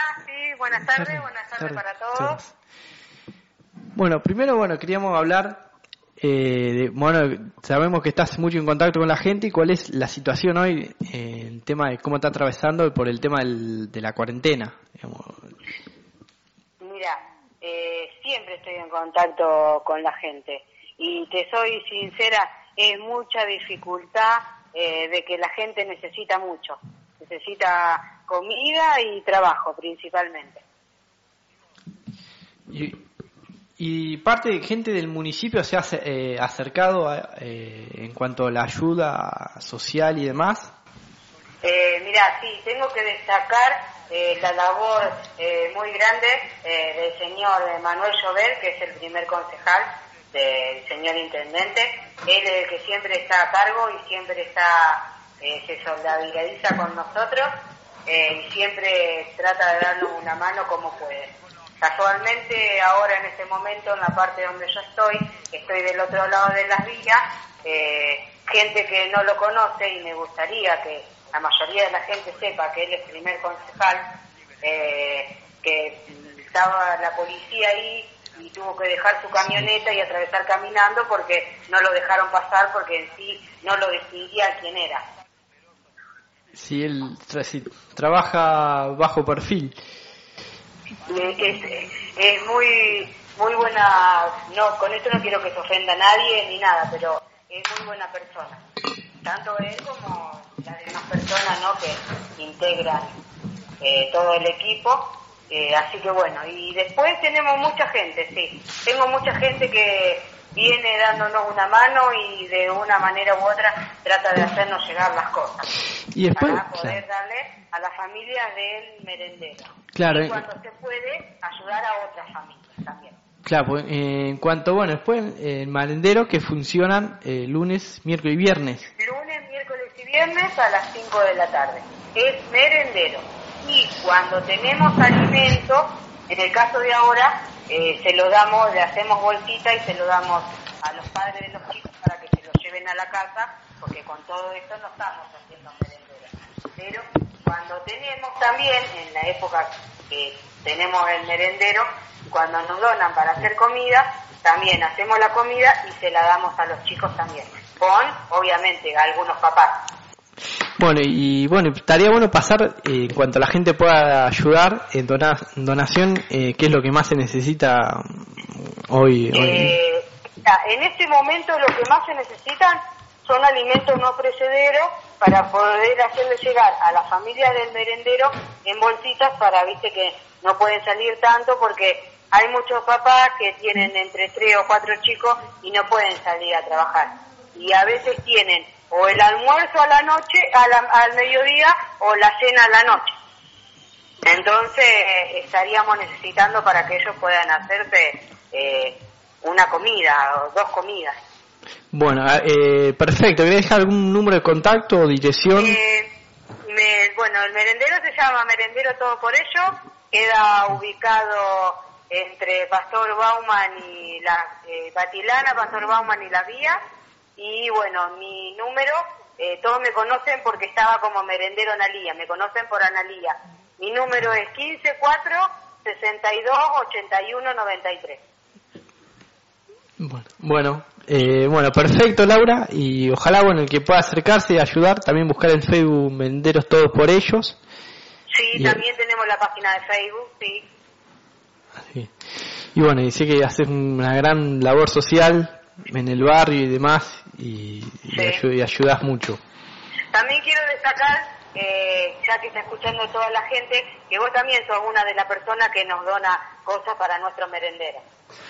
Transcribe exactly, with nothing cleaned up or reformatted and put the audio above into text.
sí, buenas tardes, tarde, buenas tardes tarde, para todos. todos. Bueno, primero, bueno, queríamos hablar, eh, de, bueno, sabemos que estás mucho en contacto con la gente y cuál es la situación hoy, eh, el tema de cómo está atravesando por el tema del, de la cuarentena. Digamos. Mira, eh, siempre estoy en contacto con la gente y te soy sincera, es mucha dificultad eh, de que la gente necesita mucho, necesita comida y trabajo principalmente. Y, y parte de gente del municipio se ha eh, acercado a, eh, en cuanto a la ayuda social y demás. Eh, mira, sí, tengo que destacar eh, la labor eh, muy grande eh, del señor Manuel Llobet, que es el primer concejal del señor intendente. Él es el que siempre está a cargo y siempre está eh, se solidariza con nosotros eh, y siempre trata de darnos una mano como puede. Casualmente ahora en este momento en la parte donde yo estoy, estoy del otro lado de las vías, eh, gente que no lo conoce y me gustaría que la mayoría de la gente sepa que él es primer concejal, eh, que estaba la policía ahí y tuvo que dejar su camioneta y atravesar caminando porque no lo dejaron pasar porque en sí no lo distinguía quién era. Sí, él tra- sí, trabaja bajo perfil. Es, es muy muy buena, no, con esto no quiero que se ofenda a nadie ni nada, pero es muy buena persona, tanto él como las demás personas, ¿no?, que integran eh, todo el equipo, eh, así que bueno, y después tenemos mucha gente, sí, tengo mucha gente que viene dándonos una mano y de una manera u otra trata de hacernos llegar las cosas y después, para poder claro, darle a la familia del merendero. Claro, y cuando eh, se puede, ayudar a otras familias también. Claro, pues, eh, en cuanto, bueno, después el eh, merendero que funcionan eh, lunes, miércoles y viernes. Lunes, miércoles y viernes a las cinco de la tarde. Es merendero. Y cuando tenemos alimento, en el caso de ahora, eh, se lo damos, le hacemos bolsita y se lo damos a los padres de los chicos para que se lo lleven a la casa, porque con todo esto no estamos haciendo merendero. Pero cuando tenemos también, en la época que tenemos el merendero, cuando nos donan para hacer comida, también hacemos la comida y se la damos a los chicos también, con, obviamente, algunos papás. Bueno, y bueno, estaría bueno pasar, eh, en cuanto la gente pueda ayudar en dona, donación, eh, qué es lo que más se necesita hoy. hoy. Eh, en este momento lo que más se necesitan son alimentos no perecederos para poder hacerle llegar a las familias del merendero en bolsitas para, viste, que no pueden salir tanto porque hay muchos papás que tienen entre tres o cuatro chicos y no pueden salir a trabajar. Y a veces tienen o el almuerzo a la noche, a la, al mediodía, o la cena a la noche. Entonces eh, estaríamos necesitando para que ellos puedan hacerse eh, una comida o dos comidas. Bueno, eh, perfecto. ¿Querés dejar algún número de contacto o dirección? Eh, me, bueno, el merendero se llama Merendero Todo por Ello. Queda ubicado entre Pastor Bauman y la eh, Batilana, Pastor Bauman y la Vía. Y bueno, mi número, eh, todos me conocen porque estaba como merendero Analía, me conocen por Analía. Mi número es quince cuatro sesenta y dos ochenta y uno noventa y tres. Bueno, bueno, eh, bueno, perfecto, Laura, y ojalá, bueno, el que pueda acercarse y ayudar, también buscar en Facebook Merenderos Todos por Ellos. Sí, y también el... tenemos la página de Facebook, sí. Así. Y bueno, dice que haces una gran labor social en el barrio y demás, y, sí. y, ayud- y ayudas mucho. También quiero destacar, eh, ya que está escuchando toda la gente, que vos también sos una de las personas que nos dona cosas para nuestros merenderos.